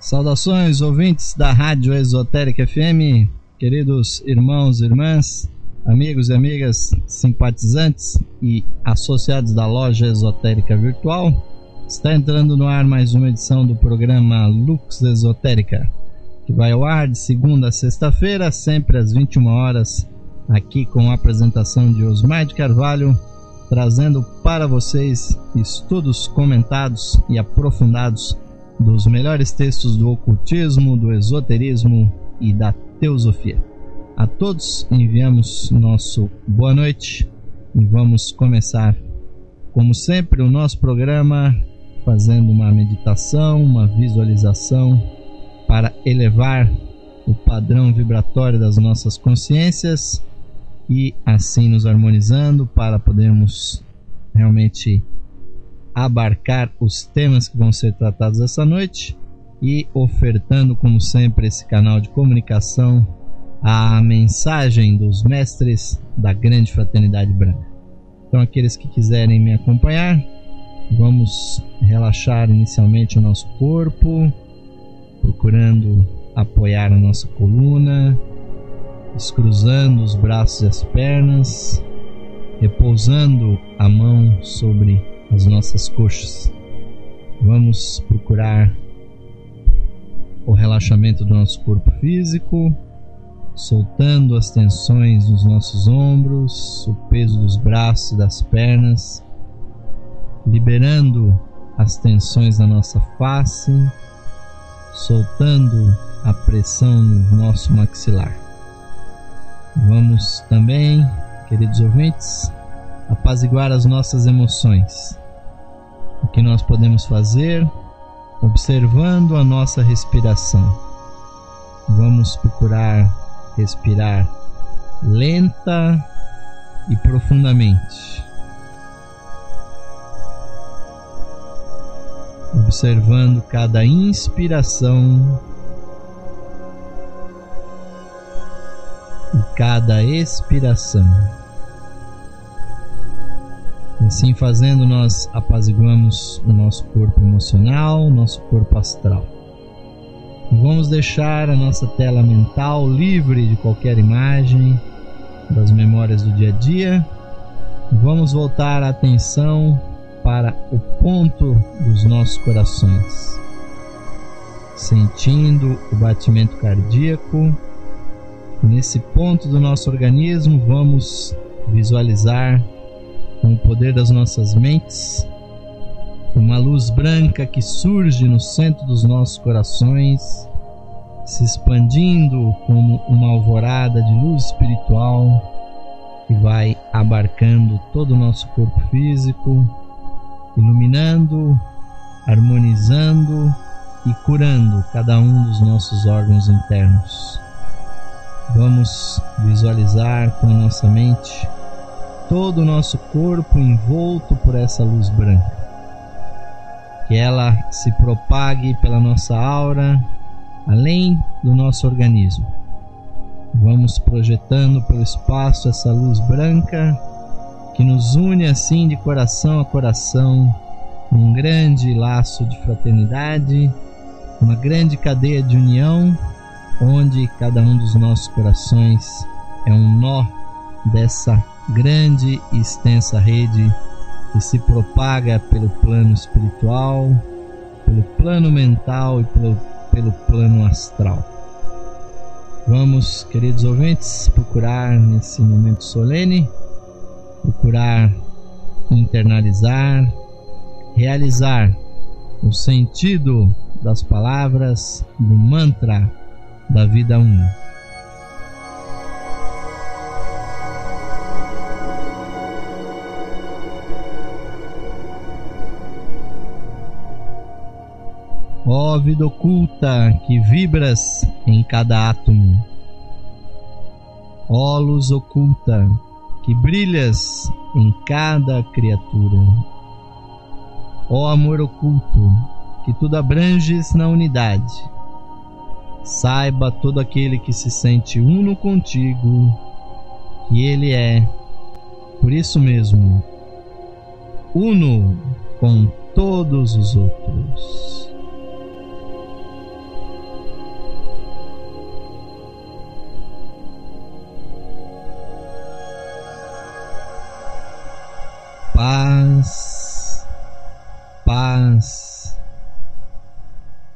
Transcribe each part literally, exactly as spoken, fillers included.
Saudações, ouvintes da Rádio Esotérica F M, queridos irmãos e irmãs, amigos e amigas, simpatizantes e associados da Loja Esotérica Virtual. Está entrando no ar mais uma edição do programa Lux Esotérica, que vai ao ar de segunda a sexta-feira, sempre às vinte e uma horas, aqui com a apresentação de Osmar de Carvalho, trazendo para vocês estudos comentados e aprofundados dos melhores textos do ocultismo, do esoterismo e da teosofia. A todos enviamos nosso boa noite e vamos começar, como sempre, o nosso programa fazendo uma meditação, uma visualização para elevar o padrão vibratório das nossas consciências e assim nos harmonizando para podermos realmente abarcar os temas que vão ser tratados essa noite e ofertando, como sempre, esse canal de comunicação, a mensagem dos mestres da grande fraternidade branca. Então, aqueles que quiserem me acompanhar, vamos relaxar inicialmente o nosso corpo, procurando apoiar a nossa coluna, descruzando os braços e as pernas, repousando a mão sobre as nossas coxas. Vamos procurar o relaxamento do nosso corpo físico, soltando as tensões nos nossos ombros, o peso dos braços e das pernas, liberando as tensões na nossa face, soltando a pressão no nosso maxilar. Vamos também, queridos ouvintes, apaziguar as nossas emoções. O que nós podemos fazer? Observando a nossa respiração. Vamos procurar respirar lenta e profundamente, observando cada inspiração e cada expiração. E assim fazendo, nós apaziguamos o nosso corpo emocional, o nosso corpo astral. E vamos deixar a nossa tela mental livre de qualquer imagem das memórias do dia a dia. E vamos voltar a atenção para o ponto dos nossos corações, sentindo o batimento cardíaco. E nesse ponto do nosso organismo, vamos visualizar, com o poder das nossas mentes, uma luz branca que surge no centro dos nossos corações, se expandindo como uma alvorada de luz espiritual que vai abarcando todo o nosso corpo físico, iluminando, harmonizando e curando cada um dos nossos órgãos internos. Vamos visualizar com a nossa mente todo o nosso corpo envolto por essa luz branca, que ela se propague pela nossa aura, além do nosso organismo. Vamos projetando pelo espaço essa luz branca que nos une assim de coração a coração, num grande laço de fraternidade, uma grande cadeia de união, onde cada um dos nossos corações é um nó dessa grande e extensa rede que se propaga pelo plano espiritual, pelo plano mental e pelo, pelo plano astral. Vamos, queridos ouvintes, procurar nesse momento solene, procurar internalizar, realizar o sentido das palavras do mantra da vida um. Ó vida oculta que vibras em cada átomo, ó luz oculta que brilhas em cada criatura, ó amor oculto que tudo abranges na unidade, saiba todo aquele que se sente uno contigo que ele é, por isso mesmo, uno com todos os outros.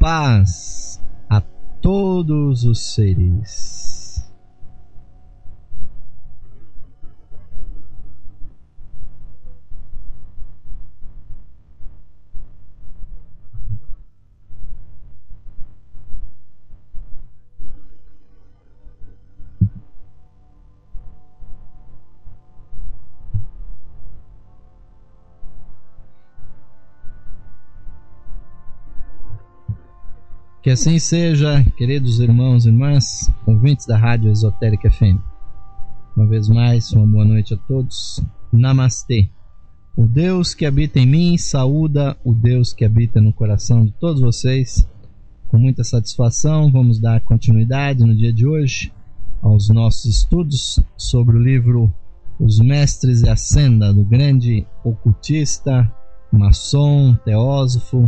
paz a todos os seres. Que assim seja, queridos irmãos e irmãs, ouvintes da Rádio Esotérica F M. Uma vez mais, uma boa noite a todos. Namastê. O Deus que habita em mim saúda o Deus que habita no coração de todos vocês. Com muita satisfação, vamos dar continuidade no dia de hoje aos nossos estudos sobre o livro Os Mestres e a Senda, do grande ocultista, maçom, teósofo,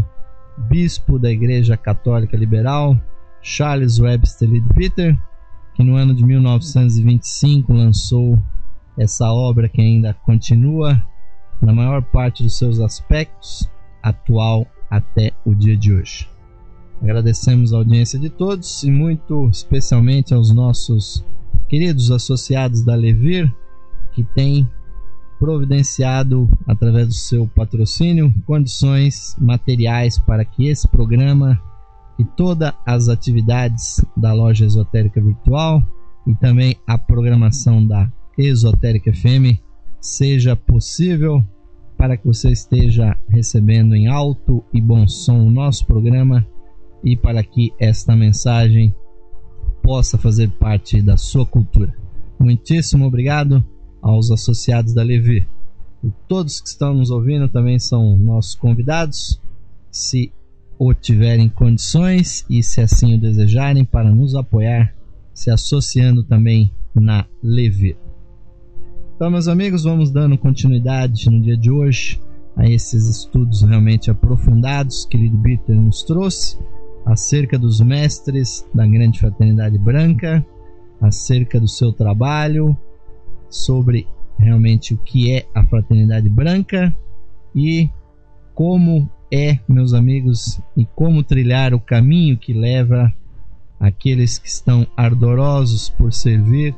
bispo da Igreja Católica Liberal, Charles Webster Leadbeater, que no ano de mil novecentos e vinte e cinco lançou essa obra que ainda continua, na maior parte dos seus aspectos, atual até o dia de hoje. Agradecemos a audiência de todos e muito especialmente aos nossos queridos associados da Levir, que têm providenciado, através do seu patrocínio, condições materiais para que esse programa e todas as atividades da Loja Esotérica Virtual e também a programação da Esotérica F M seja possível, para que você esteja recebendo em alto e bom som o nosso programa e para que esta mensagem possa fazer parte da sua cultura. Muitíssimo obrigado aos associados da Levi. E todos que estão nos ouvindo também são nossos convidados, se o tiverem condições e se assim o desejarem, para nos apoiar, se associando também na Levi. Então, meus amigos, vamos dando continuidade no dia de hoje a esses estudos realmente aprofundados que Leadbeater nos trouxe acerca dos mestres da Grande Fraternidade Branca, acerca do seu trabalho, sobre realmente o que é a Fraternidade Branca e como é, meus amigos, e como trilhar o caminho que leva aqueles que estão ardorosos por servir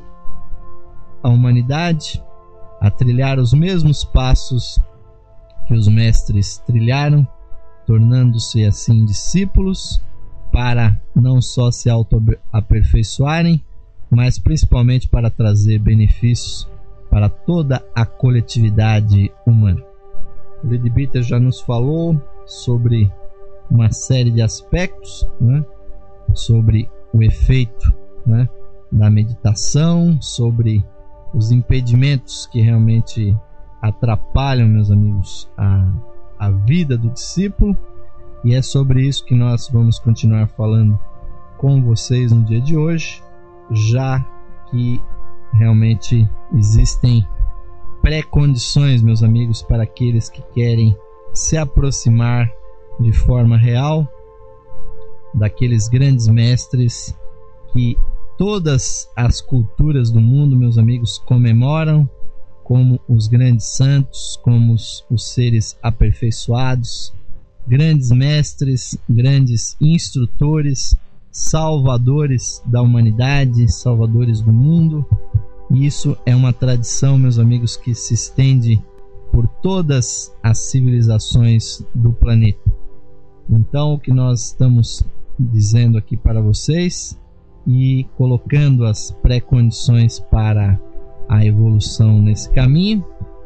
a humanidade a trilhar os mesmos passos que os mestres trilharam, tornando-se assim discípulos, para não só se auto-aperfeiçoarem, mas principalmente para trazer benefícios para toda a coletividade humana. O Leadbeater já nos falou sobre uma série de aspectos, né? Sobre o efeito, né, da meditação, sobre os impedimentos que realmente atrapalham, meus amigos, a, a vida do discípulo, e é sobre isso que nós vamos continuar falando com vocês no dia de hoje, já que realmente existem pré-condições, meus amigos, para aqueles que querem se aproximar de forma real daqueles grandes mestres que todas as culturas do mundo, meus amigos, comemoram como os grandes santos, como os, os seres aperfeiçoados, grandes mestres, grandes instrutores, salvadores da humanidade, salvadores do mundo. E isso é uma tradição, meus amigos, que se estende por todas as civilizações do planeta. Então, o que nós estamos dizendo aqui para vocês e colocando as pré-condições para a evolução nesse caminho,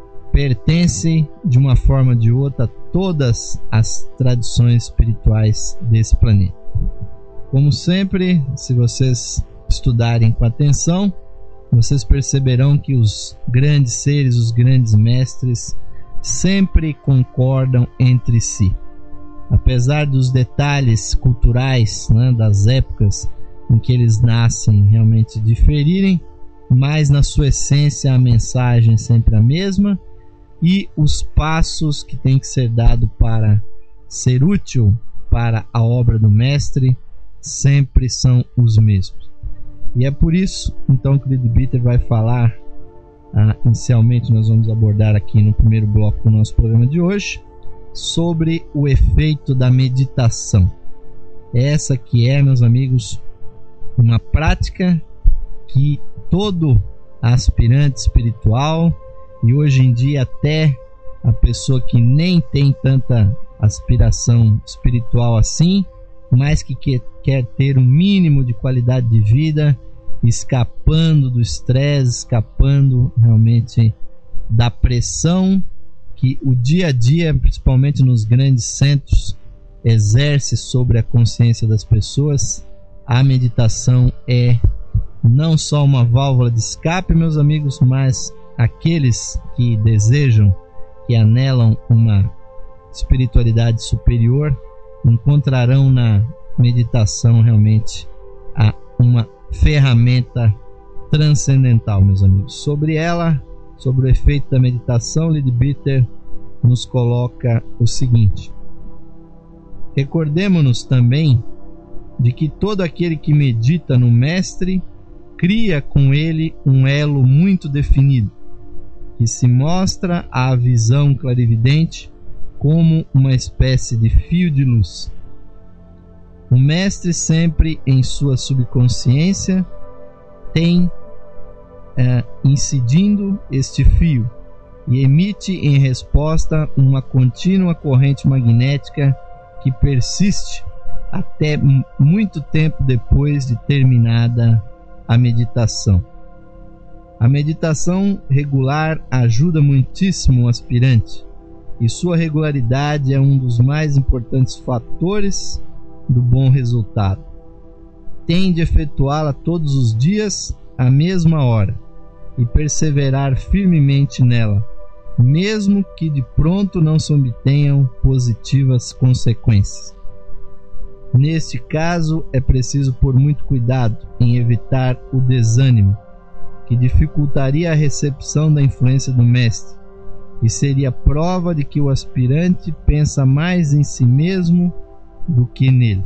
pertence de uma forma ou de outra a todas as tradições espirituais desse planeta. Como sempre, se vocês estudarem com atenção, vocês perceberão que os grandes seres, os grandes mestres, sempre concordam entre si. Apesar dos detalhes culturais, né, das épocas em que eles nascem realmente diferirem, mas na sua essência a mensagem é sempre a mesma e os passos que tem que ser dado para ser útil para a obra do mestre sempre são os mesmos. E é por isso, então, que o Leadbeater vai falar, ah, inicialmente nós vamos abordar aqui no primeiro bloco do nosso programa de hoje, sobre o efeito da meditação. Essa que é, meus amigos, uma prática que todo aspirante espiritual, e hoje em dia até a pessoa que nem tem tanta aspiração espiritual assim, mas que quer ter um mínimo de qualidade de vida, escapando do estresse, escapando realmente da pressão que o dia a dia, principalmente nos grandes centros, exerce sobre a consciência das pessoas. A meditação é não só uma válvula de escape, meus amigos, mas aqueles que desejam, que anelam uma espiritualidade superior, encontrarão na meditação realmente a, uma ferramenta transcendental, meus amigos. Sobre ela, sobre o efeito da meditação, Leadbeater nos coloca o seguinte: recordemo-nos também de que todo aquele que medita no Mestre cria com ele um elo muito definido, que se mostra à visão clarividente como uma espécie de fio de luz. O Mestre sempre em sua subconsciência tem é, incidindo este fio e emite em resposta uma contínua corrente magnética que persiste até muito tempo depois de terminada a meditação. A meditação regular ajuda muitíssimo o aspirante, e sua regularidade é um dos mais importantes fatores do bom resultado. Tem de efetuá-la todos os dias à mesma hora e perseverar firmemente nela, mesmo que de pronto não se obtenham positivas consequências. Neste caso, é preciso pôr muito cuidado em evitar o desânimo, que dificultaria a recepção da influência do Mestre, e seria prova de que o aspirante pensa mais em si mesmo do que nele.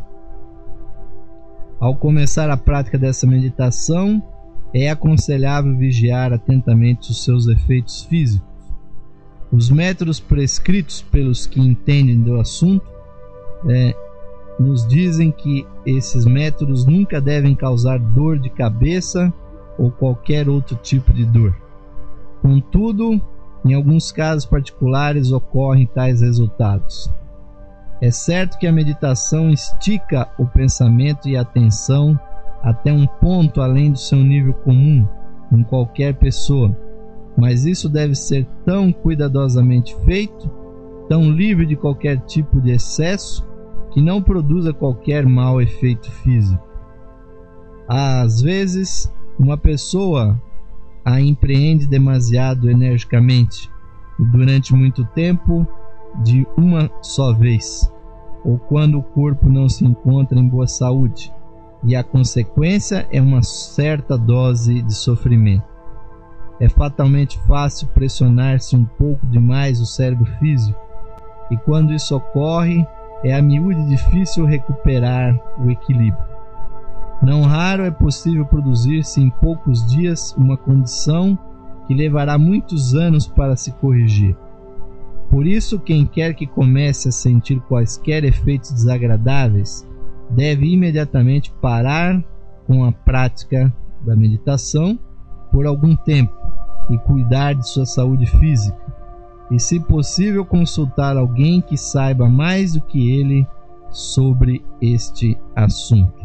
Ao começar a prática dessa meditação, é aconselhável vigiar atentamente os seus efeitos físicos. Os métodos prescritos pelos que entendem do assunto é, nos dizem que esses métodos nunca devem causar dor de cabeça ou qualquer outro tipo de dor. Contudo, em alguns casos particulares ocorrem tais resultados. É certo que a meditação estica o pensamento e a atenção até um ponto além do seu nível comum em qualquer pessoa, mas isso deve ser tão cuidadosamente feito, tão livre de qualquer tipo de excesso, que não produza qualquer mau efeito físico. Às vezes, uma pessoa a empreende demasiado energicamente e durante muito tempo de uma só vez, ou quando o corpo não se encontra em boa saúde, e a consequência é uma certa dose de sofrimento. É fatalmente fácil pressionar-se um pouco demais o cérebro físico, e quando isso ocorre, é a miúde difícil recuperar o equilíbrio. Não raro é possível produzir-se em poucos dias uma condição que levará muitos anos para se corrigir. Por isso, quem quer que comece a sentir quaisquer efeitos desagradáveis deve imediatamente parar com a prática da meditação por algum tempo e cuidar de sua saúde física, e, se possível, consultar alguém que saiba mais do que ele sobre este assunto.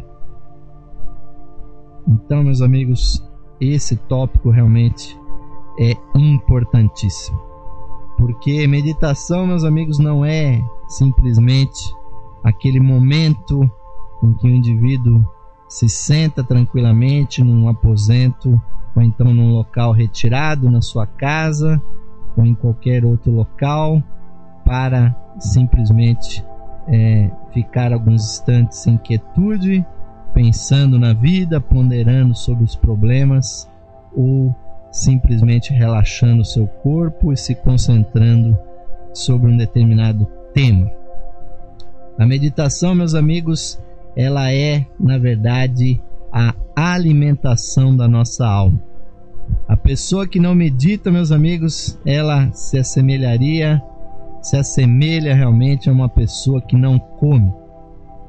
Então, meus amigos, esse tópico realmente é importantíssimo, porque meditação, meus amigos, não é simplesmente aquele momento em que o indivíduo se senta tranquilamente num aposento ou então num local retirado na sua casa ou em qualquer outro local para simplesmente é, ficar alguns instantes em quietude, pensando na vida, ponderando sobre os problemas, ou simplesmente relaxando o seu corpo e se concentrando sobre um determinado tema. A meditação, meus amigos, ela é, na verdade, a alimentação da nossa alma. A pessoa que não medita, meus amigos, ela se assemelharia, se assemelha realmente a uma pessoa que não come.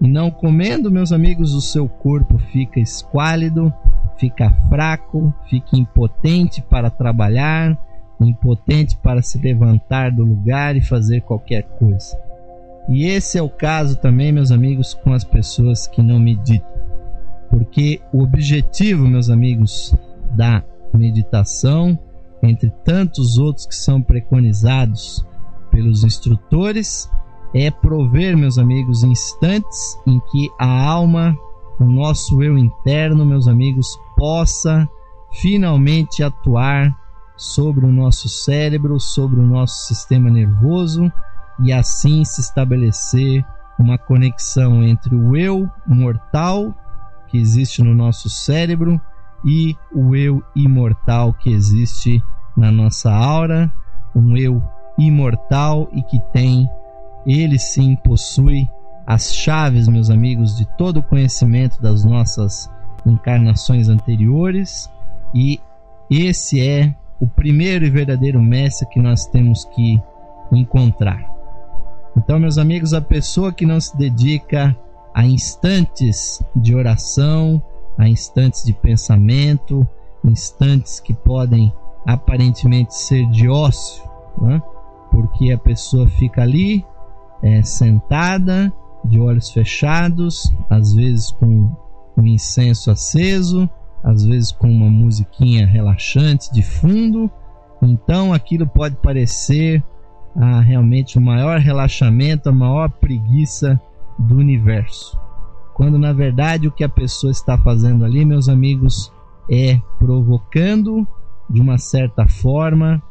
E não comendo, meus amigos, o seu corpo fica esquálido, fica fraco, fica impotente para trabalhar, impotente para se levantar do lugar e fazer qualquer coisa. E esse é o caso também, meus amigos, com as pessoas que não meditam. Porque o objetivo, meus amigos, da meditação, entre tantos outros que são preconizados pelos instrutores, é prover, meus amigos, instantes em que a alma, o nosso eu interno, meus amigos, possa finalmente atuar sobre o nosso cérebro, sobre o nosso sistema nervoso, e assim se estabelecer uma conexão entre o eu mortal que existe no nosso cérebro e o eu imortal que existe na nossa aura, um eu imortal e que tem, ele sim possui as chaves, meus amigos, de todo o conhecimento das nossas encarnações anteriores, e esse é o primeiro e verdadeiro mestre que nós temos que encontrar. Então, meus amigos, a pessoa que não se dedica a instantes de oração, a instantes de pensamento, instantes que podem aparentemente ser de ócio, né? Porque a pessoa fica ali é, sentada, de olhos fechados, às vezes com um incenso aceso, às vezes com uma musiquinha relaxante de fundo. Então aquilo pode parecer ah, realmente o maior relaxamento, a maior preguiça do universo, quando na verdade o que a pessoa está fazendo ali, meus amigos, é provocando de uma certa forma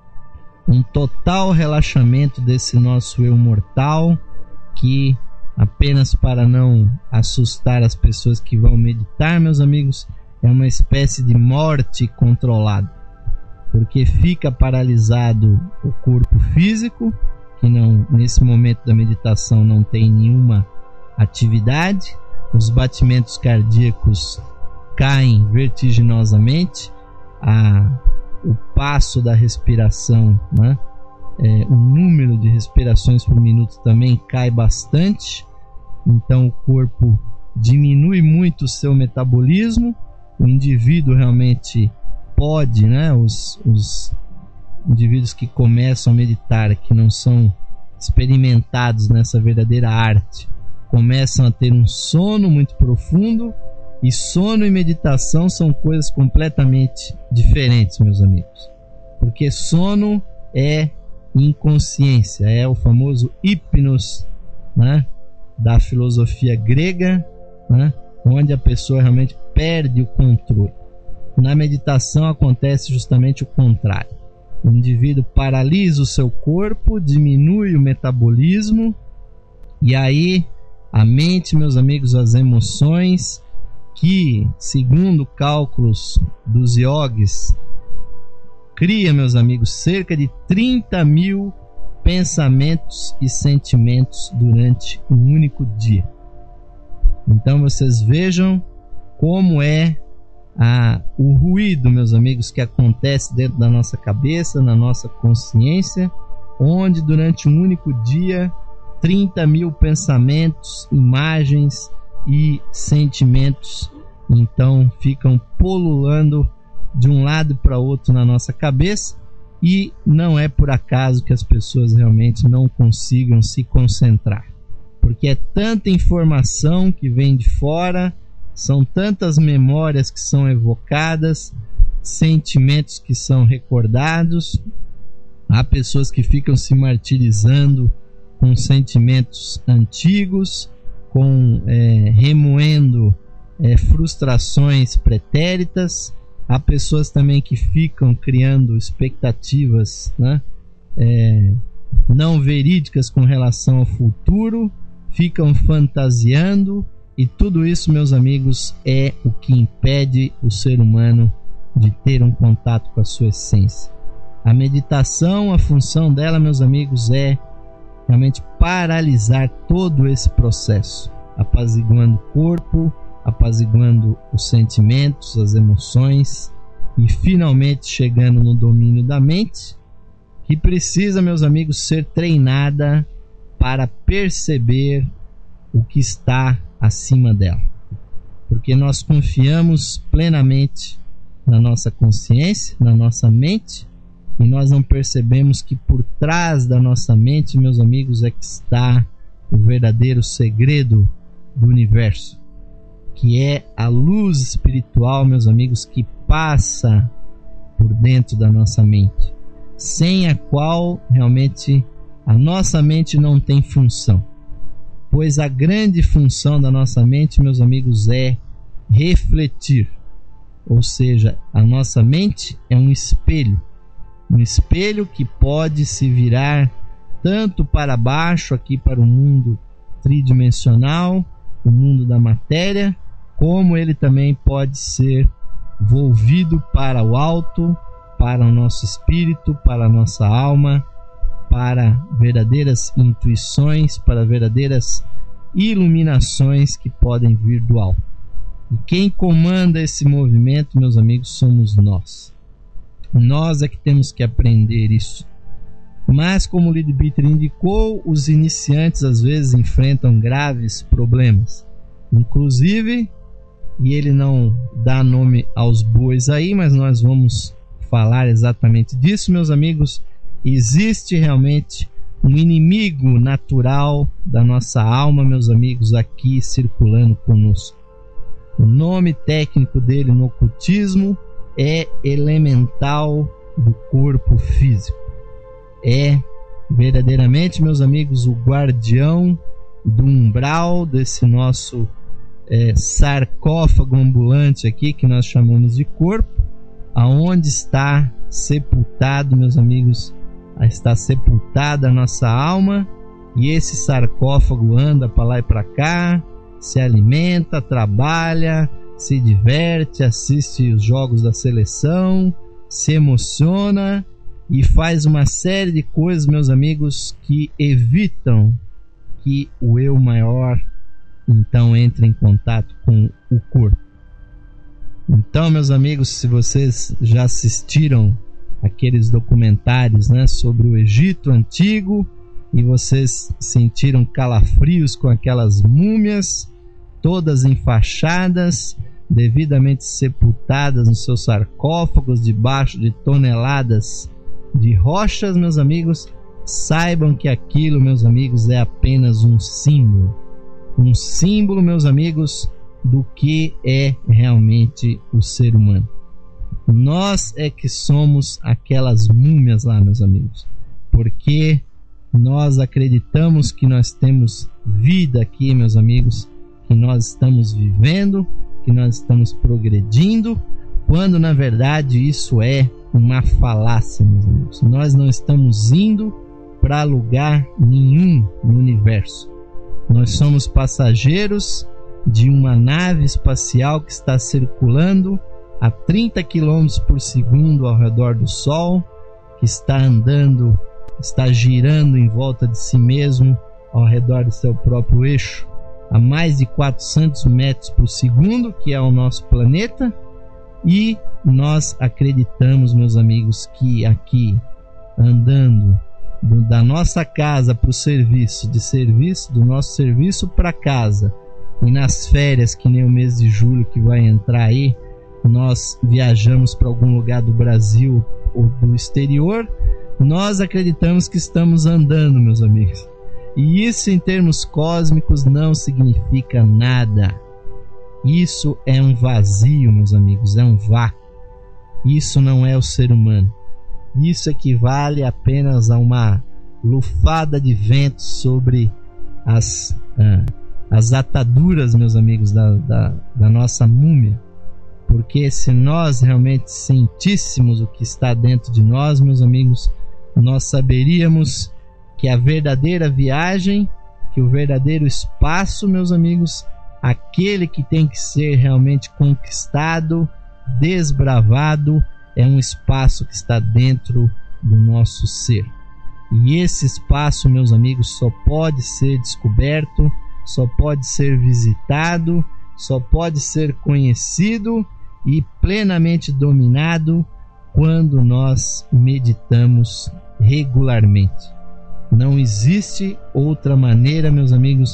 um total relaxamento desse nosso eu mortal, que apenas para não assustar as pessoas que vão meditar, meus amigos, é uma espécie de morte controlada, porque fica paralisado o corpo físico, que não, nesse momento da meditação não tem nenhuma atividade, os batimentos cardíacos caem vertiginosamente, a, o passo da respiração, né? É, o número de respirações por minuto também cai bastante, então o corpo diminui muito o seu metabolismo, o indivíduo realmente pode, né, os, os indivíduos que começam a meditar, que não são experimentados nessa verdadeira arte, começam a ter um sono muito profundo, e sono e meditação são coisas completamente diferentes, meus amigos, porque sono é inconsciência, é o famoso hipnos, né, da filosofia grega, né, onde a pessoa realmente perde o controle. Na meditação acontece justamente o contrário. O indivíduo paralisa o seu corpo, diminui o metabolismo, e aí a mente, meus amigos, as emoções, que segundo cálculos dos yogis, cria, meus amigos, cerca de trinta mil pensamentos e sentimentos durante um único dia. Então vocês vejam como é a, o ruído, meus amigos, que acontece dentro da nossa cabeça, na nossa consciência, onde durante um único dia trinta mil pensamentos, imagens e sentimentos então ficam pululando de um lado para outro na nossa cabeça, e não é por acaso que as pessoas realmente não consigam se concentrar, porque é tanta informação que vem de fora, são tantas memórias que são evocadas, sentimentos que são recordados. Há pessoas que ficam se martirizando com sentimentos antigos, com é, remoendo é, frustrações pretéritas. Há pessoas também que ficam criando expectativas, né, é, não verídicas com relação ao futuro, ficam fantasiando, e tudo isso, meus amigos, é o que impede o ser humano de ter um contato com a sua essência. A meditação, a função dela, meus amigos, é realmente paralisar todo esse processo, apaziguando o corpo, apaziguando os sentimentos, as emoções, e finalmente chegando no domínio da mente, que precisa, meus amigos, ser treinada para perceber o que está acima dela. Porque nós confiamos plenamente na nossa consciência, na nossa mente, e nós não percebemos que por trás da nossa mente, meus amigos, é que está o verdadeiro segredo do universo, que é a luz espiritual, meus amigos, que passa por dentro da nossa mente, sem a qual realmente a nossa mente não tem função. Pois a grande função da nossa mente, meus amigos, é refletir. Ou seja, a nossa mente é um espelho. Um espelho que pode se virar tanto para baixo, aqui para o mundo tridimensional, o mundo da matéria, como ele também pode ser volvido para o alto, para o nosso espírito, para a nossa alma, para verdadeiras intuições, para verdadeiras iluminações que podem vir do alto. E quem comanda esse movimento, meus amigos, somos nós. Nós é que temos que aprender isso. Mas, como o Leadbeater indicou, os iniciantes às vezes enfrentam graves problemas. Inclusive, e ele não dá nome aos bois aí, mas nós vamos falar exatamente disso, meus amigos. Existe realmente um inimigo natural da nossa alma, meus amigos, aqui circulando conosco. O nome técnico dele no ocultismo é elemental do corpo físico. É verdadeiramente, meus amigos, o guardião do umbral desse nosso é, sarcófago ambulante aqui, que nós chamamos de corpo, aonde está sepultado, meus amigos, está sepultada a nossa alma, e esse sarcófago anda para lá e para cá, se alimenta, trabalha, se diverte, assiste os jogos da seleção, se emociona e faz uma série de coisas, meus amigos, que evitam que o eu maior então entre em contato com o corpo. Então, meus amigos, se vocês já assistiram aqueles documentários, né, sobre o Egito Antigo, e vocês sentiram calafrios com aquelas múmias todas enfaixadas, devidamente sepultadas nos seus sarcófagos debaixo de toneladas de rochas, meus amigos, saibam que aquilo, meus amigos, é apenas um símbolo. Um símbolo, meus amigos, do que é realmente o ser humano. Nós é que somos aquelas múmias lá, meus amigos, porque nós acreditamos que nós temos vida aqui, meus amigos, que nós estamos vivendo, que nós estamos progredindo, quando na verdade isso é uma falácia, meus amigos. Nós não estamos indo para lugar nenhum no universo. Nós somos passageiros de uma nave espacial que está circulando a trinta quilômetros por segundo ao redor do Sol, que está andando, está girando em volta de si mesmo ao redor do seu próprio eixo a mais de quatrocentos metros por segundo, que é o nosso planeta. E nós acreditamos, meus amigos, que aqui, andando do, da nossa casa para o serviço, de serviço do nosso serviço para casa, e nas férias, que nem o mês de julho que vai entrar aí, nós viajamos para algum lugar do Brasil ou do exterior, nós acreditamos que estamos andando, meus amigos. E isso, em termos cósmicos, não significa nada. Isso é um vazio, meus amigos, é um vácuo. Isso não é o ser humano. Isso equivale apenas a uma lufada de vento sobre as, ah, as ataduras, meus amigos, da, da, da nossa múmia. Porque se nós realmente sentíssemos o que está dentro de nós, meus amigos, nós saberíamos que a verdadeira viagem, que o verdadeiro espaço, meus amigos, aquele que tem que ser realmente conquistado, desbravado, é um espaço que está dentro do nosso ser. E esse espaço, meus amigos, só pode ser descoberto, só pode ser visitado, só pode ser conhecido e plenamente dominado quando nós meditamos regularmente. Não existe outra maneira, meus amigos,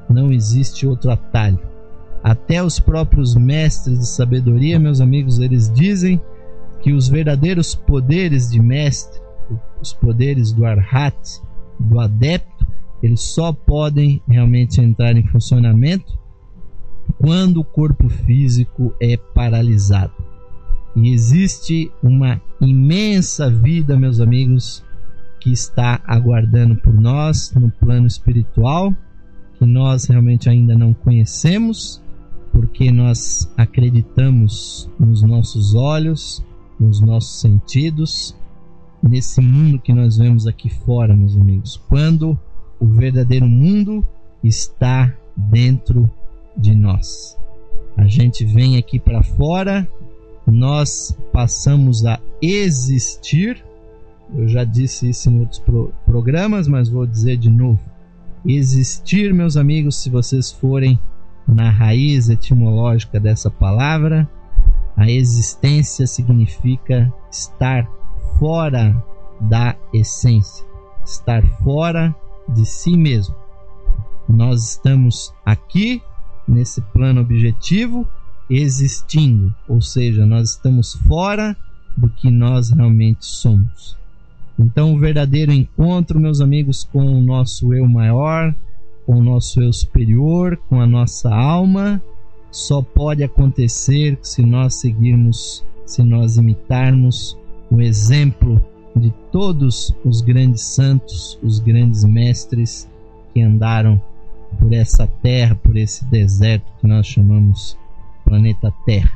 não existe outro atalho. Até os próprios mestres de sabedoria, meus amigos, eles dizem que os verdadeiros poderes de mestre, os poderes do Arhat, do adepto, eles só podem realmente entrar em funcionamento quando o corpo físico é paralisado. E existe uma imensa vida, meus amigos, que está aguardando por nós no plano espiritual, que nós realmente ainda não conhecemos, porque nós acreditamos nos nossos olhos, nos nossos sentidos, nesse mundo que nós vemos aqui fora, meus amigos, quando o verdadeiro mundo está dentro de nós. A gente vem aqui para fora, nós passamos a existir. Eu já disse isso em outros pro- programas, mas vou dizer de novo. Existir, meus amigos, se vocês forem na raiz etimológica dessa palavra, a existência significa estar fora da essência, estar fora de si mesmo. Nós estamos aqui nesse plano objetivo existindo, ou seja, nós estamos fora do que nós realmente somos. Então, o verdadeiro encontro, meus amigos, com o nosso eu maior, com o nosso eu superior, com a nossa alma, só pode acontecer se nós seguirmos, se nós imitarmos o exemplo de todos os grandes santos, os grandes mestres que andaram por essa terra, por esse deserto que nós chamamos planeta Terra.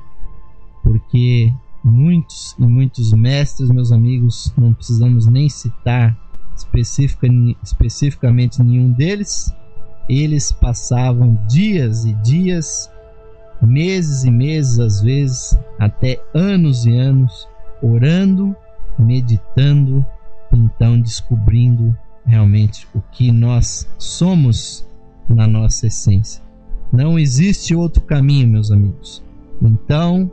Porque muitos e muitos mestres, meus amigos, não precisamos nem citar especifica, especificamente nenhum deles, eles passavam dias e dias, meses e meses, às vezes até anos e anos, orando, meditando, então descobrindo realmente o que nós somos na nossa essência. Não existe outro caminho, meus amigos. Então,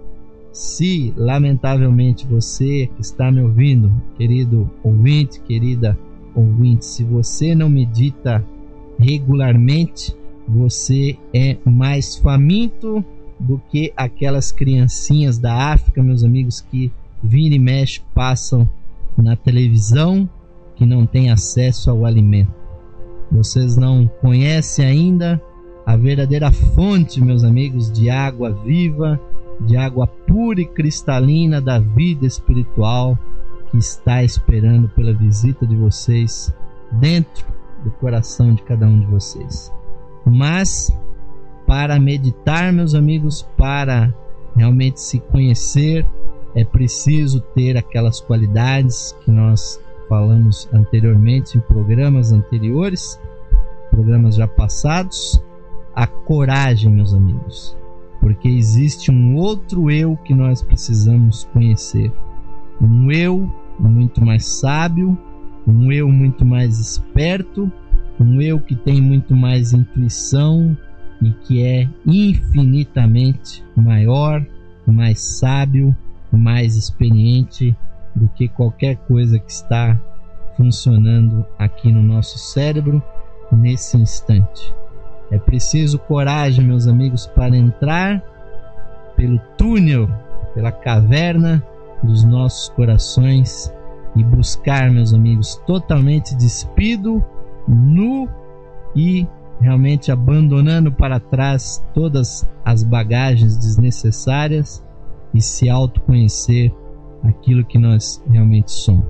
se lamentavelmente você que está me ouvindo, querido ouvinte, querida ouvinte, se você não medita regularmente, você é mais faminto do que aquelas criancinhas da África, meus amigos, que vira e mexe passam na televisão, que não tem acesso ao alimento. Vocês não conhecem ainda a verdadeira fonte, meus amigos, de água viva, de água pura e cristalina da vida espiritual que está esperando pela visita de vocês dentro do coração de cada um de vocês. Mas para meditar, meus amigos, para realmente se conhecer, é preciso ter aquelas qualidades que nós falamos anteriormente em programas anteriores, programas já passados. A coragem, meus amigos, porque existe um outro eu que nós precisamos conhecer, um eu muito mais sábio, um eu muito mais esperto, um eu que tem muito mais intuição e que é infinitamente maior, mais sábio, mais experiente do que qualquer coisa que está funcionando aqui no nosso cérebro nesse instante. É preciso coragem, meus amigos, para entrar pelo túnel, pela caverna dos nossos corações e buscar, meus amigos, totalmente despido, nu e realmente abandonando para trás todas as bagagens desnecessárias e se autoconhecer aquilo que nós realmente somos.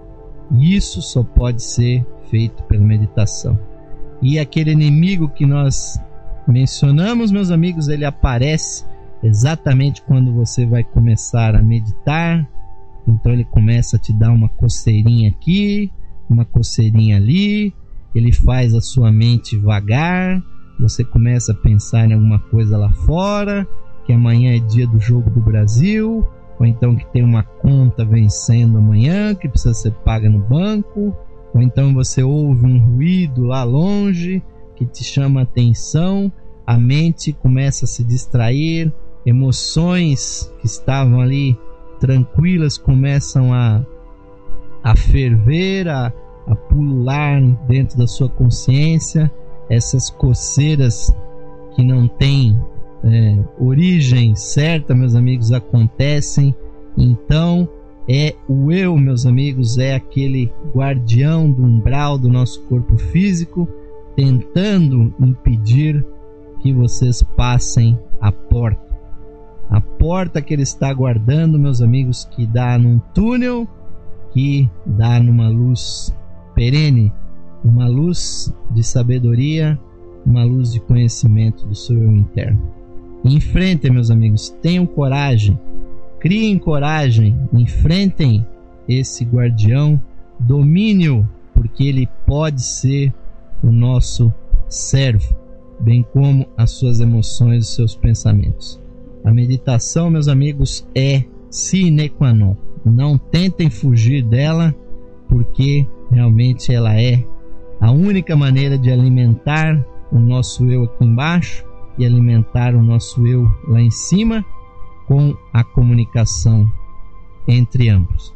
E isso só pode ser feito pela meditação. E aquele inimigo que nós mencionamos, meus amigos, ele aparece exatamente quando você vai começar a meditar. Então ele começa a te dar uma coceirinha aqui, uma coceirinha ali, ele faz a sua mente vagar, você começa a pensar em alguma coisa lá fora, que amanhã é dia do jogo do Brasil, ou então que tem uma conta vencendo amanhã, que precisa ser paga no banco, ou então você ouve um ruído lá longe que te chama a atenção, a mente começa a se distrair, emoções que estavam ali tranquilas começam a, a ferver, a, a pulular dentro da sua consciência, essas coceiras que não têm é, origem certa, meus amigos, acontecem. Então é o eu, meus amigos, é aquele guardião do umbral do nosso corpo físico, tentando impedir que vocês passem a porta. A porta que ele está guardando, meus amigos, que dá num túnel, que dá numa luz perene, uma luz de sabedoria, uma luz de conhecimento do seu eu interno. Enfrentem, meus amigos, tenham coragem, criem coragem, enfrentem esse guardião, domine-o, porque ele pode ser o nosso servo, bem como as suas emoções e os seus pensamentos. A meditação, meus amigos, é sine qua non. Não tentem fugir dela, porque realmente ela é a única maneira de alimentar o nosso eu aqui embaixo e alimentar o nosso eu lá em cima, com a comunicação entre ambos.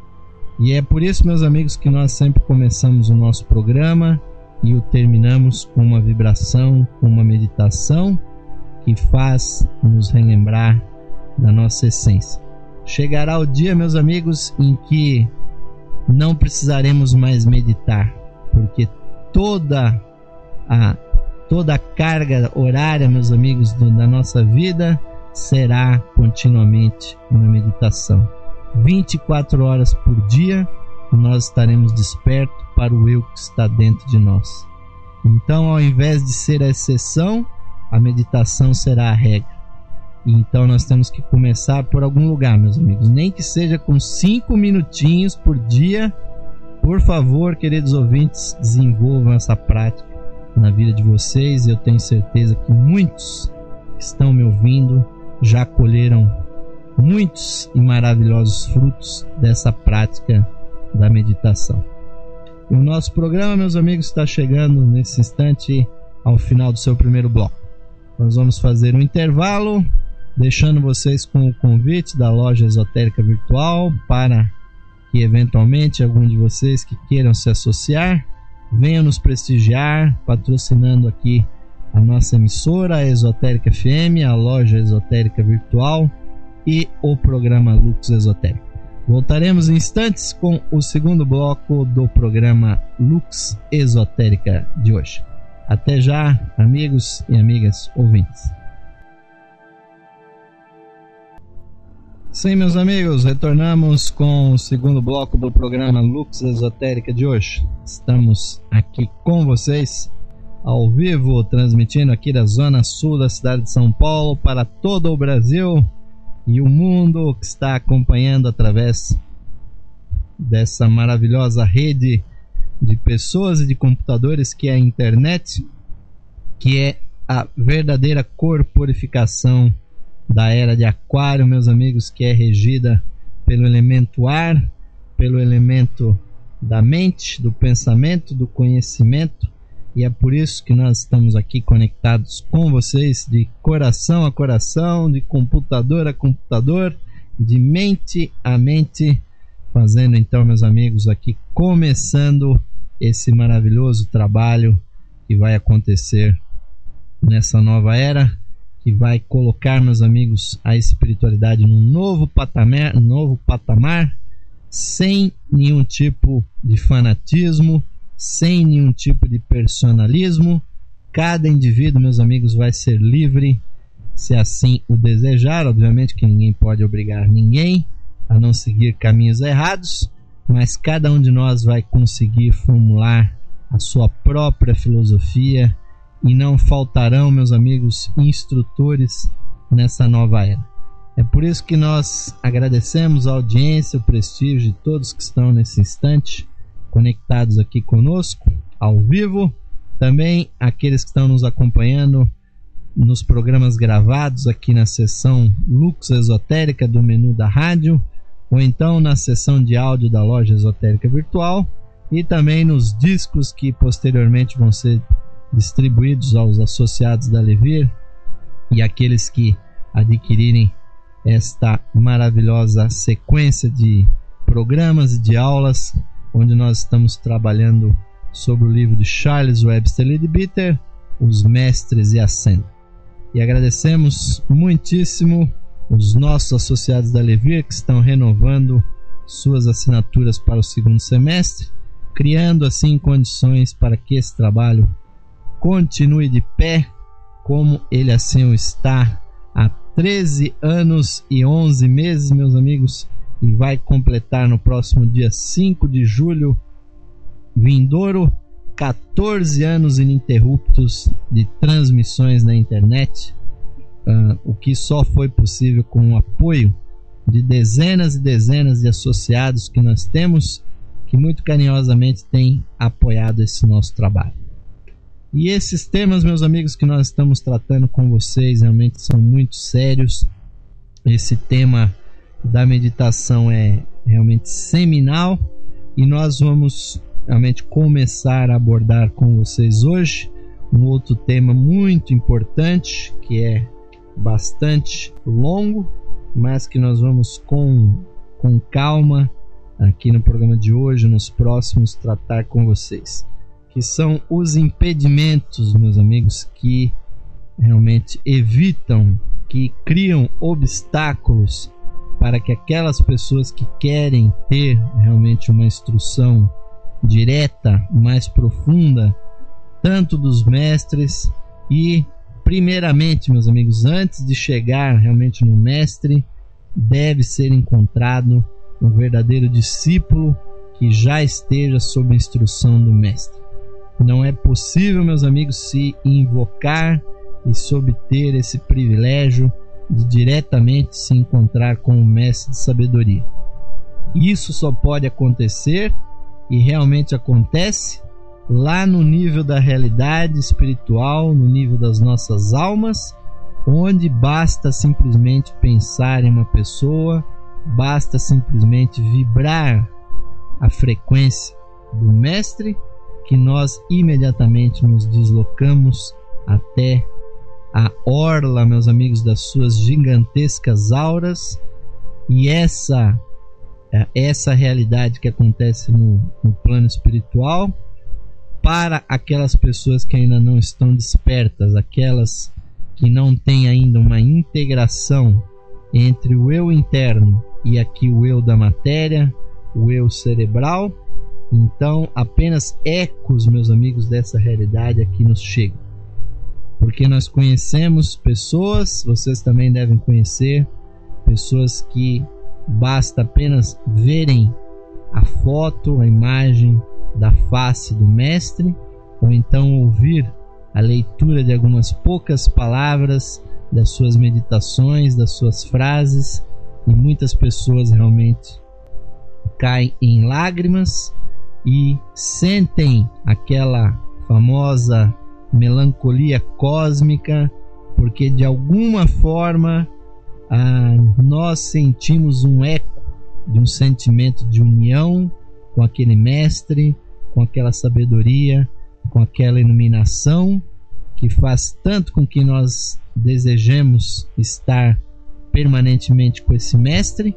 E é por isso, meus amigos, que nós sempre começamos o nosso programa e o terminamos com uma vibração, com uma meditação que faz nos relembrar da nossa essência. Chegará o dia, meus amigos, em que não precisaremos mais meditar, porque toda a, toda a carga horária, meus amigos, do, da nossa vida será continuamente uma meditação. vinte e quatro horas por dia nós estaremos despertos para o eu que está dentro de nós. Então, ao invés de ser a exceção, a meditação será a regra. Então nós temos que começar por algum lugar, meus amigos, nem que seja com cinco minutinhos por dia. Por favor, queridos ouvintes, desenvolvam essa prática na vida de vocês. Eu tenho certeza que muitos que estão me ouvindo já colheram muitos e maravilhosos frutos dessa prática da meditação. E o nosso programa, meus amigos, está chegando nesse instante ao final do seu primeiro bloco. Nós vamos fazer um intervalo, deixando vocês com o convite da Loja Esotérica Virtual para que eventualmente algum de vocês que queiram se associar venham nos prestigiar, patrocinando aqui a nossa emissora, a Esotérica F M, a Loja Esotérica Virtual e o programa Lux Esotérica. Voltaremos em instantes com o segundo bloco do programa Lux Esotérica de hoje. Até já, amigos e amigas ouvintes. Sim, meus amigos, retornamos com o segundo bloco do programa Lux Esotérica de hoje. Estamos aqui com vocês, ao vivo, transmitindo aqui da zona sul da cidade de São Paulo para todo o Brasil e o mundo que está acompanhando através dessa maravilhosa rede de pessoas e de computadores que é a internet, que é a verdadeira corporificação da era de Aquário, meus amigos, que é regida pelo elemento ar, pelo elemento da mente, do pensamento, do conhecimento, e é por isso que nós estamos aqui conectados com vocês de coração a coração, de computador a computador, de mente a mente, fazendo então, meus amigos, aqui começando esse maravilhoso trabalho que vai acontecer nessa nova era, que vai colocar, meus amigos, a espiritualidade num novo patamar, um novo patamar, sem nenhum tipo de fanatismo, sem nenhum tipo de personalismo. Cada indivíduo, meus amigos, vai ser livre, se assim o desejar. Obviamente que ninguém pode obrigar ninguém a não seguir caminhos errados, mas cada um de nós vai conseguir formular a sua própria filosofia, e não faltarão, meus amigos, instrutores nessa nova era. É por isso que nós agradecemos a audiência, o prestígio de todos que estão nesse instante conectados aqui conosco, ao vivo. Também aqueles que estão nos acompanhando nos programas gravados aqui na seção Lux Esotérica do menu da rádio, ou então na seção de áudio da Loja Esotérica Virtual, e também nos discos que posteriormente vão ser distribuídos aos associados da Levir e aqueles que adquirirem esta maravilhosa sequência de programas e de aulas, onde nós estamos trabalhando sobre o livro de Charles Webster Leadbeater, Os Mestres e a Senda. E agradecemos muitíssimo os nossos associados da Levir que estão renovando suas assinaturas para o segundo semestre, criando assim condições para que esse trabalho continue de pé, como ele assim o está há treze anos e onze meses, meus amigos, e vai completar no próximo dia cinco de julho vindouro quatorze anos ininterruptos de transmissões na internet, uh, o que só foi possível com o apoio de dezenas e dezenas de associados que nós temos, que muito carinhosamente têm apoiado esse nosso trabalho. E esses temas, meus amigos, que nós estamos tratando com vocês realmente são muito sérios. Esse tema da meditação é realmente seminal e nós vamos realmente começar a abordar com vocês hoje um outro tema muito importante, que é bastante longo, mas que nós vamos com, com calma aqui no programa de hoje, nos próximos, tratar com vocês, que são os impedimentos, meus amigos, que realmente evitam, que criam obstáculos para que aquelas pessoas que querem ter realmente uma instrução direta, mais profunda, tanto dos mestres, e primeiramente, meus amigos, antes de chegar realmente no mestre, deve ser encontrado um verdadeiro discípulo que já esteja sob a instrução do mestre. Não é possível, meus amigos, se invocar e se obter esse privilégio de diretamente se encontrar com o mestre de sabedoria. Isso só pode acontecer, e realmente acontece, lá no nível da realidade espiritual, no nível das nossas almas, onde basta simplesmente pensar em uma pessoa, basta simplesmente vibrar a frequência do mestre, que nós imediatamente nos deslocamos até a orla, meus amigos, das suas gigantescas auras, e essa essa realidade que acontece no, no plano espiritual, para aquelas pessoas que ainda não estão despertas, aquelas que não têm ainda uma integração entre o eu interno e aqui o eu da matéria, o eu cerebral, então apenas ecos, meus amigos, dessa realidade aqui nos chegam. Porque nós conhecemos pessoas, vocês também devem conhecer, pessoas que basta apenas verem a foto, a imagem da face do mestre, ou então ouvir a leitura de algumas poucas palavras das suas meditações, das suas frases, e muitas pessoas realmente caem em lágrimas e sentem aquela famosa melancolia cósmica, porque de alguma forma ah, nós sentimos um eco de um sentimento de união com aquele mestre, com aquela sabedoria, com aquela iluminação que faz tanto com que nós desejemos estar permanentemente com esse mestre,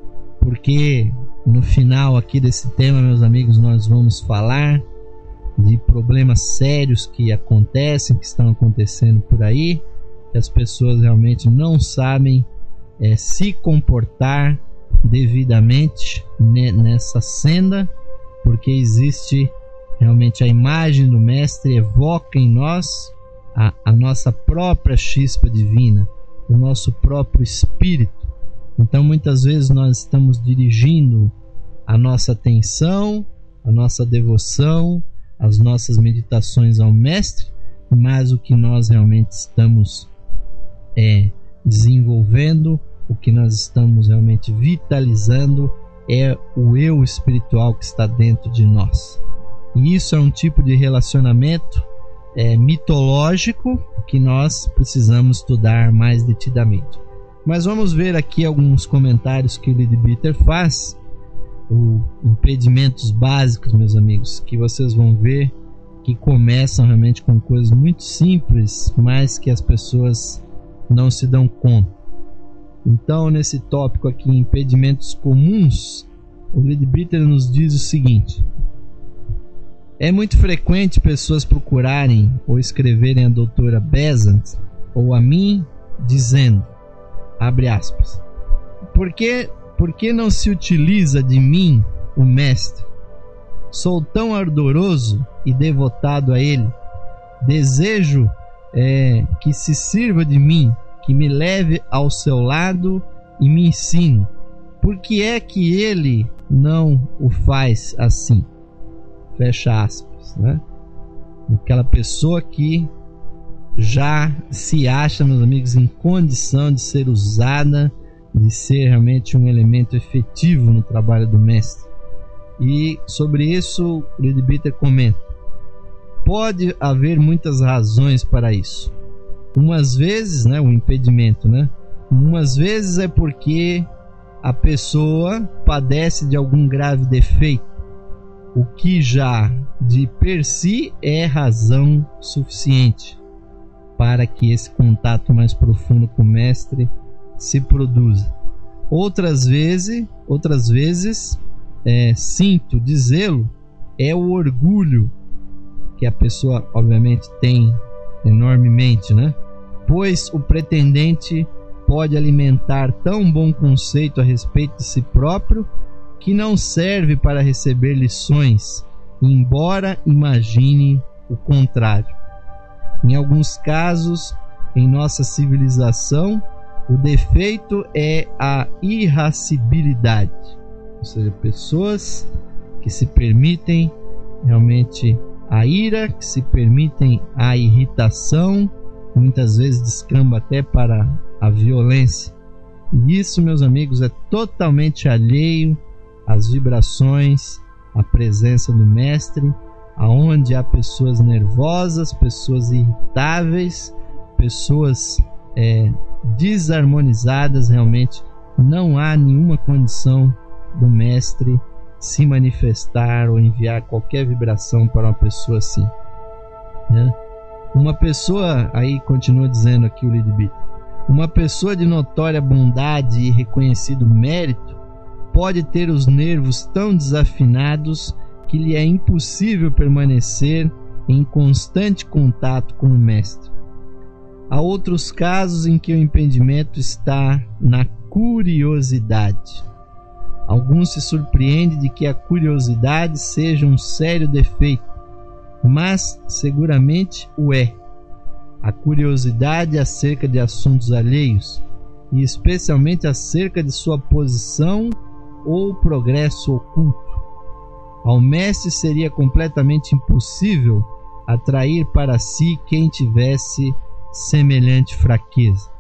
porque no final aqui desse tema, meus amigos, nós vamos falar de problemas sérios que acontecem, que estão acontecendo por aí, que as pessoas realmente não sabem é, se comportar devidamente nessa senda, porque existe realmente a imagem do mestre, evoca em nós a, a nossa própria chispa divina, o nosso próprio espírito. Então muitas vezes nós estamos dirigindo a nossa atenção, a nossa devoção, as nossas meditações ao mestre, mas o que nós realmente estamos é, desenvolvendo, o que nós estamos realmente vitalizando é o eu espiritual que está dentro de nós. E isso é um tipo de relacionamento é, mitológico que nós precisamos estudar mais detidamente. Mas vamos ver aqui alguns comentários que o Leadbeater faz, os impedimentos básicos, meus amigos, que vocês vão ver que começam realmente com coisas muito simples, mas que as pessoas não se dão conta. Então, nesse tópico aqui, impedimentos comuns, o Leadbeater nos diz o seguinte: É muito frequente pessoas procurarem ou escreverem a doutora Besant ou a mim dizendo, abre aspas, por que, por que não se utiliza de mim, o mestre? Sou tão ardoroso e devotado a ele. Desejo é, que se sirva de mim, que me leve ao seu lado e me ensine. Por que é que ele não o faz assim? Fecha aspas, né? Aquela pessoa que já se acha, meus amigos, em condição de ser usada, de ser realmente um elemento efetivo no trabalho do mestre. E sobre isso, o Leadbeater comenta: pode haver muitas razões para isso. Umas vezes, né, o impedimento, né? Umas vezes é porque a pessoa padece de algum grave defeito, o que já de per si é razão suficiente para que esse contato mais profundo com o mestre se produza. Outras vezes, outras vezes, é, sinto dizê-lo, é o orgulho que a pessoa obviamente tem enormemente, né? Pois o pretendente pode alimentar tão bom conceito a respeito de si próprio que não serve para receber lições, embora imagine o contrário. Em alguns casos, em nossa civilização, o defeito é a irascibilidade, ou seja, pessoas que se permitem realmente a ira, que se permitem a irritação, muitas vezes descamba até para a violência. E isso, meus amigos, é totalmente alheio às vibrações, à presença do mestre, aonde há pessoas nervosas, pessoas irritáveis, pessoas é, desarmonizadas. Realmente não há nenhuma condição do mestre se manifestar ou enviar qualquer vibração para uma pessoa assim, né? Uma pessoa, aí continua dizendo aqui o Leadbeater, uma pessoa de notória bondade e reconhecido mérito pode ter os nervos tão desafinados que lhe é impossível permanecer em constante contato com o mestre. Há outros casos em que o impedimento está na curiosidade. Alguns se surpreendem de que a curiosidade seja um sério defeito, mas seguramente o é. A curiosidade acerca de assuntos alheios, e especialmente acerca de sua posição ou progresso oculto. Ao mestre seria completamente impossível atrair para si quem tivesse semelhante fraqueza,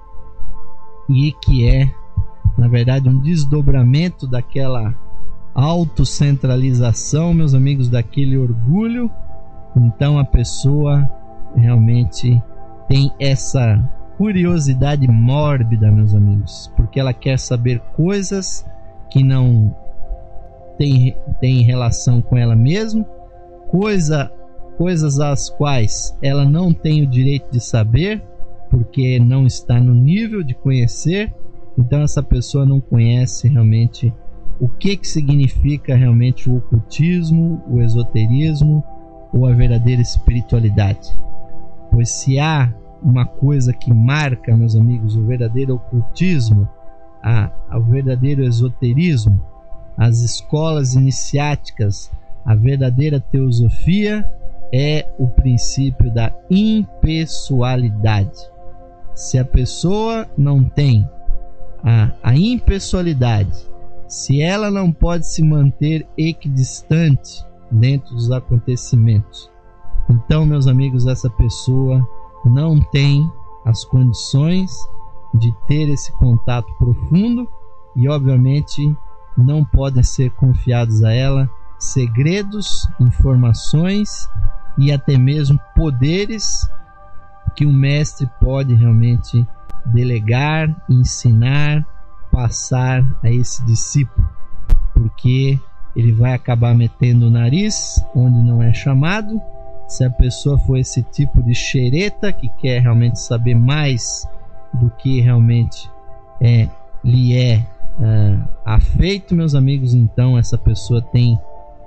e que é, na verdade, um desdobramento daquela autocentralização, meus amigos, daquele orgulho. Então a pessoa realmente tem essa curiosidade mórbida, meus amigos, porque ela quer saber coisas que não tem, tem relação com ela mesma, coisa, coisas às quais ela não tem o direito de saber, porque não está no nível de conhecer. Então essa pessoa não conhece realmente o que, que significa realmente o ocultismo, o esoterismo ou a verdadeira espiritualidade. Pois se há uma coisa que marca, meus amigos, o verdadeiro ocultismo, a, a, o verdadeiro esoterismo, as escolas iniciáticas, a verdadeira teosofia, é o princípio da impessoalidade. Se a pessoa não tem a, a impessoalidade, se ela não pode se manter equidistante dentro dos acontecimentos, então, meus amigos, essa pessoa não tem as condições de ter esse contato profundo e, obviamente, não podem ser confiados a ela segredos, informações e até mesmo poderes que o mestre pode realmente delegar, ensinar, passar a esse discípulo, porque ele vai acabar metendo o nariz onde não é chamado. Se a pessoa for esse tipo de xereta que quer realmente saber mais do que realmente é, lhe é uh, afeito, meus amigos, então essa pessoa tem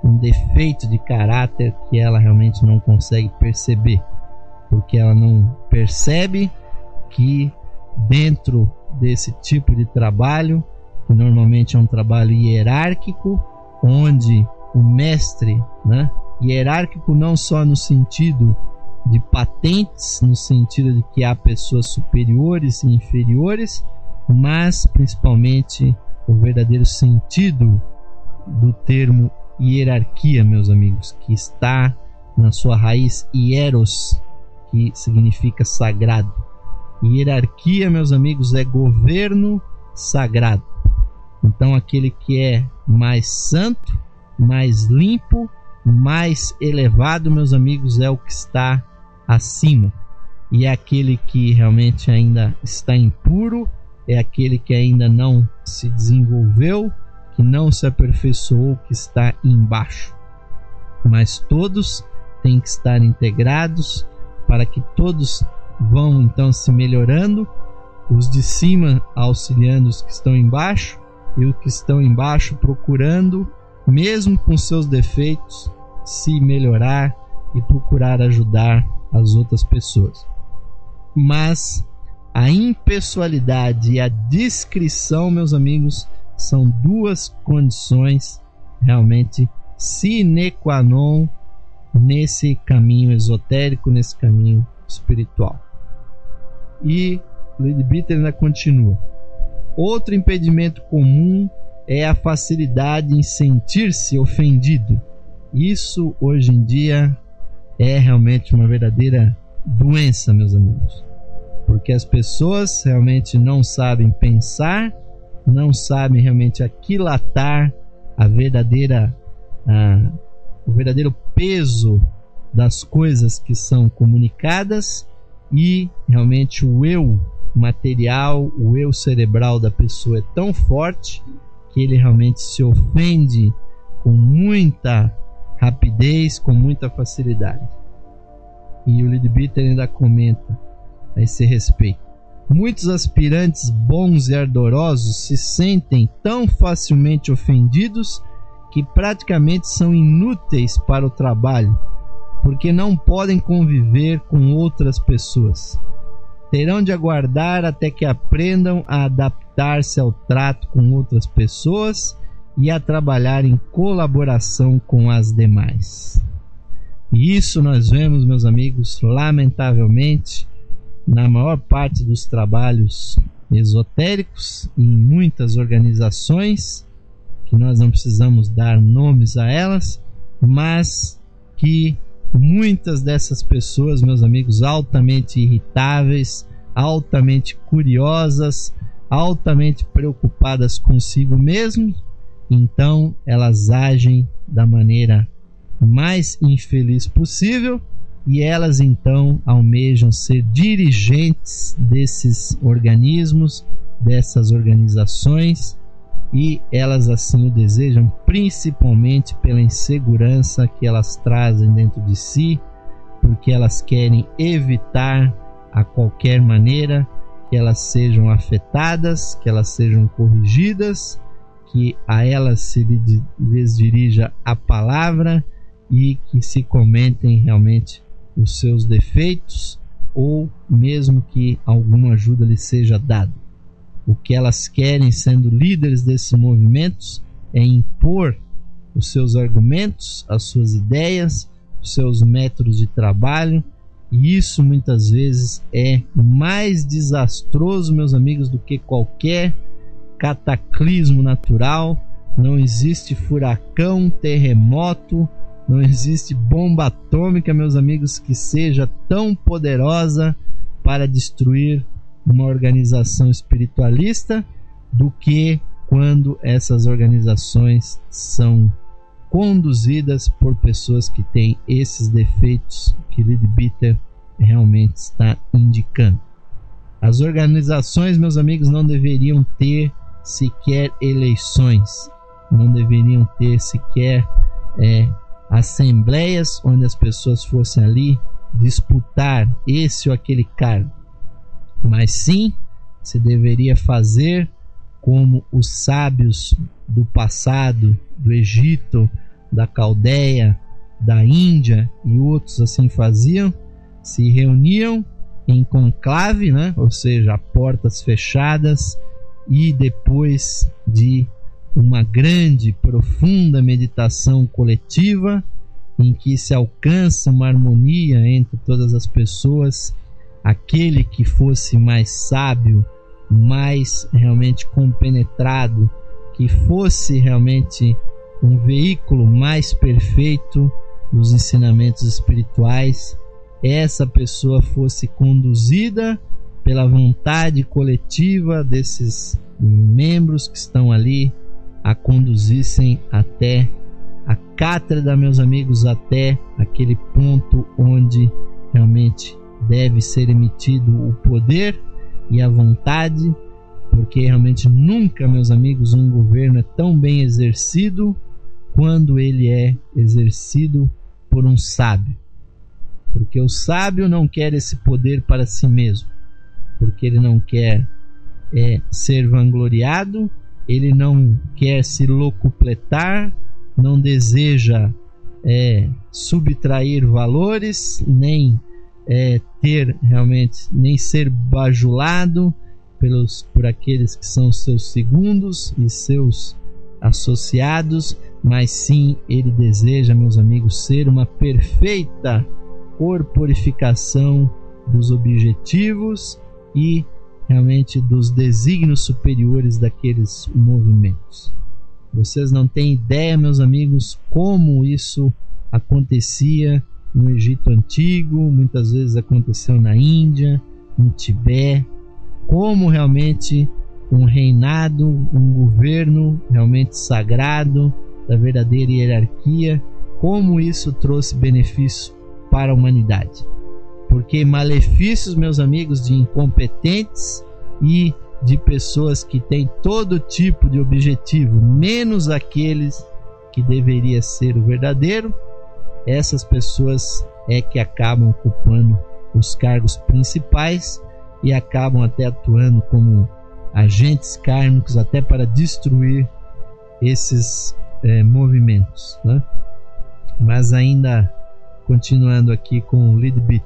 um defeito de caráter que ela realmente não consegue perceber, porque ela não percebe que dentro desse tipo de trabalho, que normalmente é um trabalho hierárquico, onde o mestre, né, hierárquico não só no sentido de patentes, no sentido de que há pessoas superiores e inferiores, mas principalmente o verdadeiro sentido do termo hierarquia, meus amigos, que está na sua raiz hieros, que significa sagrado. Hierarquia, meus amigos, é governo sagrado. Então aquele que é mais santo, mais limpo, mais elevado, meus amigos, é o que está acima. E é aquele que realmente ainda está impuro, é aquele que ainda não se desenvolveu, que não se aperfeiçoou, que está embaixo. Mas todos têm que estar integrados para que todos vão então se melhorando, os de cima auxiliando os que estão embaixo e os que estão embaixo procurando, mesmo com seus defeitos, se melhorar e procurar ajudar as outras pessoas. Mas a impessoalidade e a discrição, meus amigos, são duas condições realmente sine qua non nesse caminho esotérico, nesse caminho espiritual. E Leadbeater ainda continua: outro impedimento comum é a facilidade em sentir-se ofendido. Isso hoje em dia é realmente uma verdadeira doença, meus amigos, porque as pessoas realmente não sabem pensar, não sabem realmente aquilatar a verdadeira, a, o verdadeiro peso das coisas que são comunicadas, e realmente o eu material, o eu cerebral da pessoa é tão forte que ele realmente se ofende com muita rapidez, com muita facilidade. E o Leadbeater ainda comenta a esse respeito: muitos aspirantes bons e ardorosos se sentem tão facilmente ofendidos que praticamente são inúteis para o trabalho, porque não podem conviver com outras pessoas. Terão de aguardar até que aprendam a adaptar-se ao trato com outras pessoas e a trabalhar em colaboração com as demais. E isso nós vemos, meus amigos, lamentavelmente, na maior parte dos trabalhos esotéricos, em muitas organizações, que nós não precisamos dar nomes a elas, mas que muitas dessas pessoas, meus amigos, altamente irritáveis, altamente curiosas, altamente preocupadas consigo mesmo, então elas agem da maneira mais infeliz possível, e elas então almejam ser dirigentes desses organismos, dessas organizações, e elas assim o desejam principalmente pela insegurança que elas trazem dentro de si, porque elas querem evitar a qualquer maneira que elas sejam afetadas, que elas sejam corrigidas, que a elas se lhes dirija a palavra e que se comentem realmente os seus defeitos, ou mesmo que alguma ajuda lhes seja dada. O que elas querem, sendo líderes desses movimentos, é impor os seus argumentos, as suas ideias, os seus métodos de trabalho, e isso muitas vezes é mais desastroso, meus amigos, do que qualquer cataclismo natural. Não existe furacão, terremoto, não existe bomba atômica, meus amigos, que seja tão poderosa para destruir uma organização espiritualista do que quando essas organizações são conduzidas por pessoas que têm esses defeitos que Leadbeater realmente está indicando. As organizações, meus amigos, não deveriam ter sequer eleições, não deveriam ter sequer é, assembleias onde as pessoas fossem ali disputar esse ou aquele cargo, mas sim se deveria fazer como os sábios do passado, do Egito, da Caldeia, da Índia e outros assim faziam, se reuniam em conclave, né? Ou seja, a portas fechadas, e depois de uma grande, profunda meditação coletiva, em que se alcança uma harmonia entre todas as pessoas, aquele que fosse mais sábio, mais realmente compenetrado, que fosse realmente um veículo mais perfeito dos ensinamentos espirituais, essa pessoa fosse conduzida pela vontade coletiva desses membros que estão ali, a conduzissem até a cátedra, meus amigos, até aquele ponto onde realmente deve ser emitido o poder e a vontade, porque realmente nunca, meus amigos, um governo é tão bem exercido quando ele é exercido por um sábio. Porque o sábio não quer esse poder para si mesmo, porque ele não quer é, ser vangloriado, ele não quer se locupletar, não deseja é, subtrair valores, nem é, ter realmente, nem ser bajulado pelos, por aqueles que são seus segundos e seus associados, mas sim ele deseja, meus amigos, ser uma perfeita corporificação dos objetivos e realmente dos desígnios superiores daqueles movimentos. Vocês não têm ideia, meus amigos, como isso acontecia no Egito Antigo, muitas vezes aconteceu na Índia, no Tibete, como realmente um reinado, um governo realmente sagrado, da verdadeira hierarquia, como isso trouxe benefício para a humanidade. Porque malefícios, meus amigos, de incompetentes e de pessoas que têm todo tipo de objetivo, menos aqueles que deveria ser o verdadeiro, essas pessoas é que acabam ocupando os cargos principais e acabam até atuando como agentes kármicos até para destruir esses é, movimentos, né? Mas ainda continuando aqui com o Leadbeater,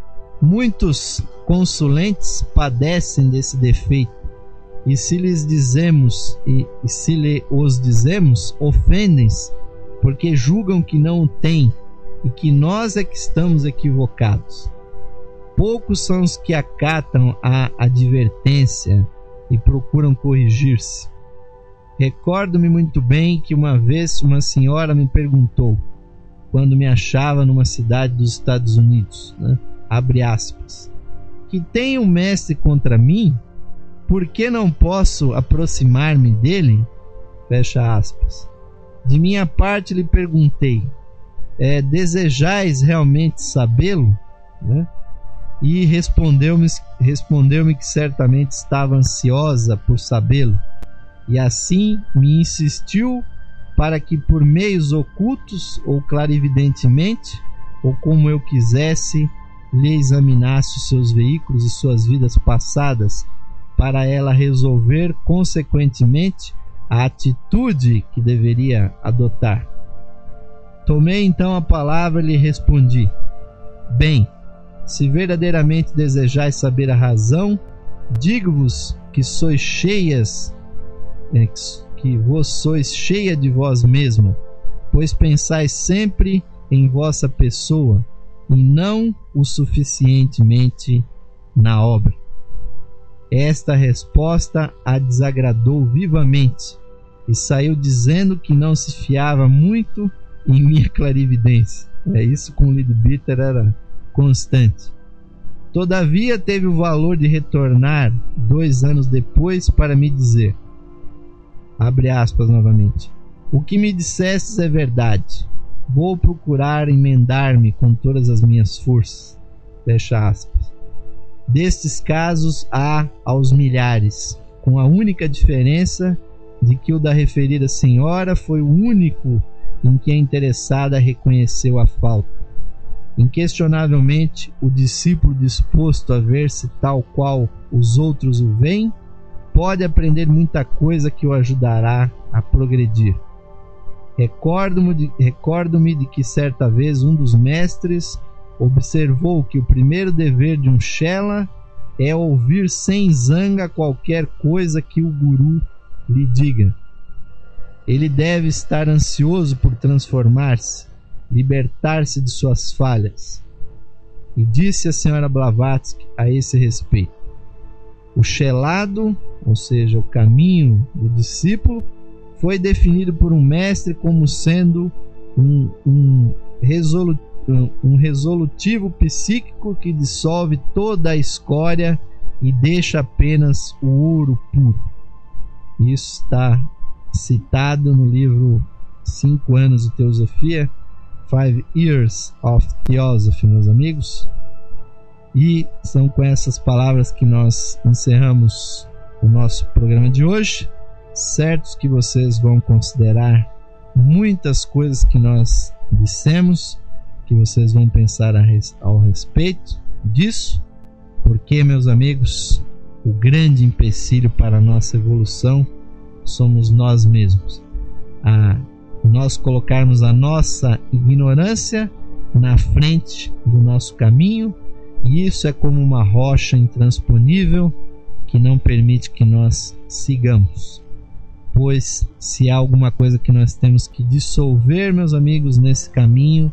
muitos consulentes padecem desse defeito, e se lhes dizemos e, e se lhe os dizemos, ofendem-se, porque julgam que não o têm e que nós é que estamos equivocados. Poucos são os que acatam a advertência e procuram corrigir-se. Recordo-me muito bem que uma vez uma senhora me perguntou, quando me achava numa cidade dos Estados Unidos, né? Abre aspas, que tem um mestre contra mim, por que não posso aproximar-me dele? Fecha aspas. De minha parte lhe perguntei, é, desejais realmente sabê-lo? Né? E respondeu-me, respondeu-me que certamente estava ansiosa por sabê-lo, e assim me insistiu para que por meios ocultos ou clarividentemente, ou como eu quisesse, lhe examinasse os seus veículos e suas vidas passadas, para ela resolver consequentemente a atitude que deveria adotar. Tomei então a palavra e lhe respondi, bem, se verdadeiramente desejais saber a razão, digo-vos que sois cheias, é, que vos sois cheia de vós mesma, pois pensais sempre em vossa pessoa e não o suficientemente na obra. Esta resposta a desagradou vivamente e saiu dizendo que não se fiava muito em minha clarividência. É isso, com o Leadbeater era constante. Todavia teve o valor de retornar dois anos depois para me dizer, abre aspas novamente, o que me dissestes é verdade, vou procurar emendar-me com todas as minhas forças, fecha aspas. Destes casos há aos milhares, com a única diferença de que o da referida senhora foi o único em que a interessada reconheceu a falta. Inquestionavelmente, o discípulo disposto a ver-se tal qual os outros o veem, pode aprender muita coisa que o ajudará a progredir. Recordo-me de, recordo-me de que certa vez um dos mestres observou que o primeiro dever de um Chela é ouvir sem zanga qualquer coisa que o guru lhe diga. Ele deve estar ansioso por transformar-se, libertar-se de suas falhas. E disse a senhora Blavatsky a esse respeito: o Chelado, ou seja, o caminho do discípulo, foi definido por um mestre como sendo um, um, resolu, um, um resolutivo psíquico que dissolve toda a escória e deixa apenas o ouro puro. Isso está citado no livro Cinco Anos de Teosofia, Five Years of Theosophy, meus amigos. E são com essas palavras que nós encerramos o nosso programa de hoje. Certos que vocês vão considerar muitas coisas que nós dissemos, que vocês vão pensar a res, ao respeito disso, porque, meus amigos, o grande empecilho para a nossa evolução somos nós mesmos. A nós colocarmos a nossa ignorância na frente do nosso caminho, e isso é como uma rocha intransponível que não permite que nós sigamos. Pois se há alguma coisa que nós temos que dissolver, meus amigos, nesse caminho,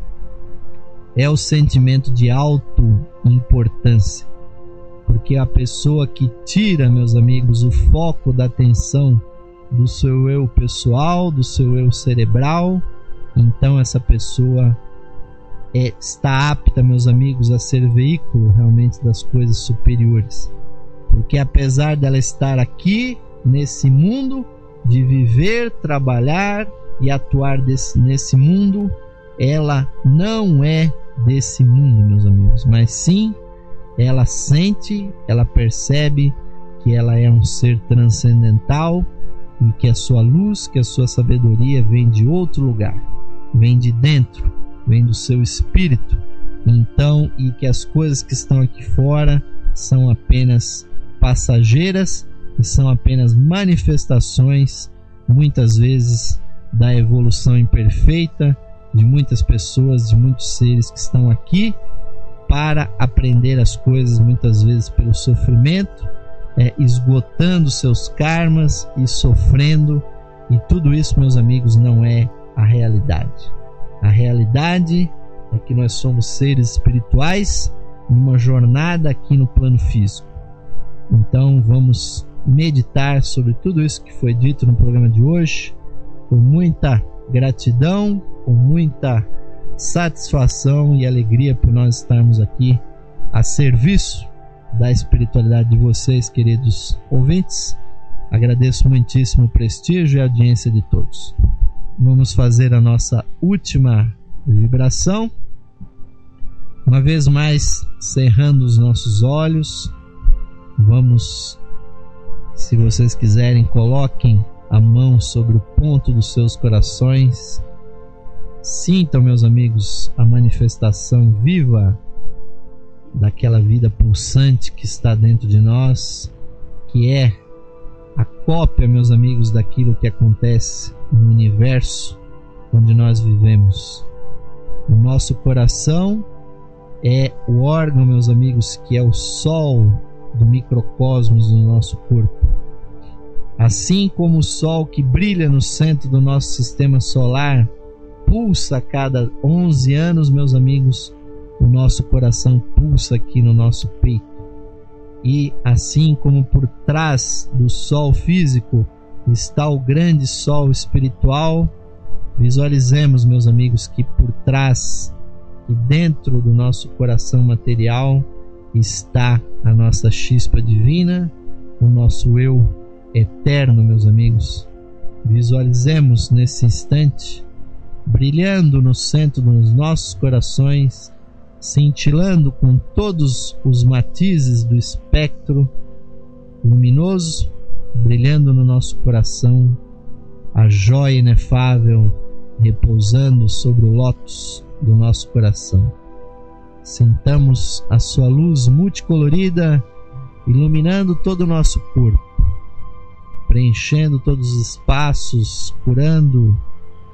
é o sentimento de auto-importância. Porque a pessoa que tira, meus amigos, o foco da atenção do seu eu pessoal, do seu eu cerebral, então essa pessoa é, está apta, meus amigos, a ser veículo realmente das coisas superiores. Porque apesar dela estar aqui, nesse mundo, de viver, trabalhar e atuar desse, nesse mundo, ela não é desse mundo, meus amigos, mas sim ela sente, ela percebe que ela é um ser transcendental e que a sua luz, que a sua sabedoria vem de outro lugar, vem de dentro, vem do seu espírito. Então, e que as coisas que estão aqui fora são apenas passageiras e são apenas manifestações, muitas vezes, da evolução imperfeita de muitas pessoas, de muitos seres que estão aqui para aprender as coisas, muitas vezes pelo sofrimento, é, esgotando seus karmas e sofrendo, e tudo isso, meus amigos, não é a realidade. A realidade é que nós somos seres espirituais numa jornada aqui no plano físico. Então vamos meditar sobre tudo isso que foi dito no programa de hoje, com muita gratidão, com muita satisfação e alegria por nós estarmos aqui a serviço da espiritualidade de vocês, queridos ouvintes. Agradeço muitíssimo o prestígio e a audiência de todos. Vamos fazer a nossa última vibração, uma vez mais cerrando os nossos olhos. Vamos, se vocês quiserem, coloquem a mão sobre o ponto dos seus corações. Sintam, meus amigos, a manifestação viva daquela vida pulsante que está dentro de nós, que é a cópia, meus amigos, daquilo que acontece no universo onde nós vivemos. O nosso coração é o órgão, meus amigos, que é o sol do microcosmos do nosso corpo. Assim como o sol que brilha no centro do nosso sistema solar pulsa a cada onze anos, meus amigos, o nosso coração pulsa aqui no nosso peito. E assim como por trás do sol físico está o grande sol espiritual, visualizemos, meus amigos, que por trás e dentro do nosso coração material está a nossa chispa divina, o nosso eu eterno, meus amigos. Visualizemos nesse instante brilhando no centro dos nossos corações, cintilando com todos os matizes do espectro luminoso, brilhando no nosso coração, a joia inefável repousando sobre o lótus do nosso coração. Sintamos a sua luz multicolorida iluminando todo o nosso corpo, preenchendo todos os espaços, curando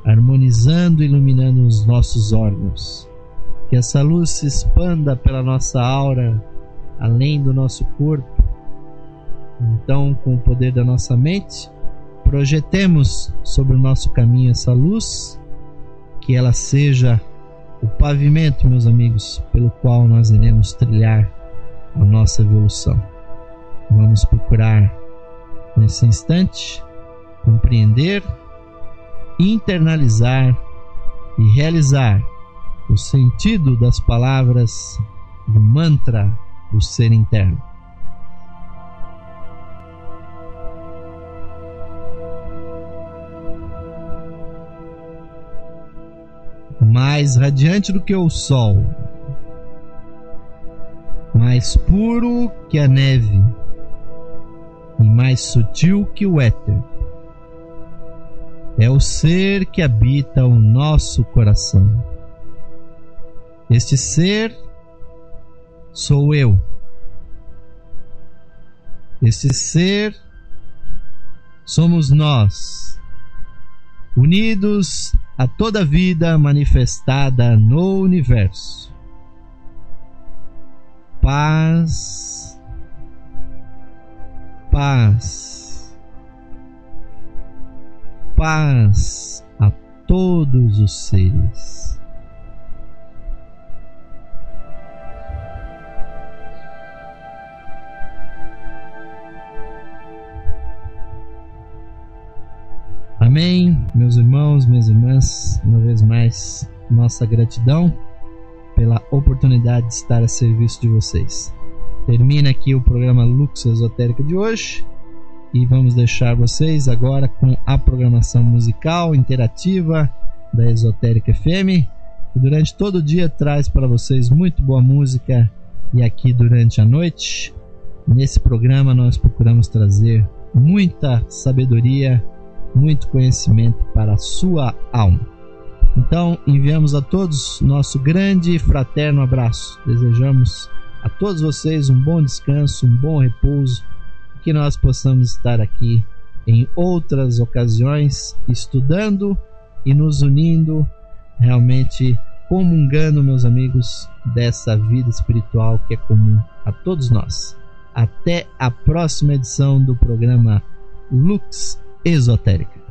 harmonizando e iluminando os nossos órgãos. Que essa luz se expanda pela nossa aura, além do nosso corpo. Então, com o poder da nossa mente, projetemos sobre o nosso caminho essa luz, que ela seja o pavimento, meus amigos, pelo qual nós iremos trilhar a nossa evolução. Vamos procurar, nesse instante, compreender, internalizar e realizar o sentido das palavras do mantra do ser interno. Mais radiante do que o sol, mais puro que a neve e mais sutil que o éter, é o ser que habita o nosso coração. Este ser sou eu. Este ser somos nós, unidos a toda vida manifestada no universo. Paz, paz, paz a todos os seres. Amém, meus irmãos, minhas irmãs, uma vez mais, nossa gratidão pela oportunidade de estar a serviço de vocês. Termina aqui o programa Lux Esotérica de hoje e vamos deixar vocês agora com a programação musical interativa da Esotérica F M, que durante todo o dia traz para vocês muito boa música, e aqui durante a noite, nesse programa, nós procuramos trazer muita sabedoria, muito conhecimento para a sua alma. Então, enviamos a todos nosso grande e fraterno abraço. Desejamos a todos vocês um bom descanso, um bom repouso, que nós possamos estar aqui em outras ocasiões, estudando e nos unindo, realmente comungando, meus amigos, dessa vida espiritual que é comum a todos nós. Até a próxima edição do programa Lux Esotérica.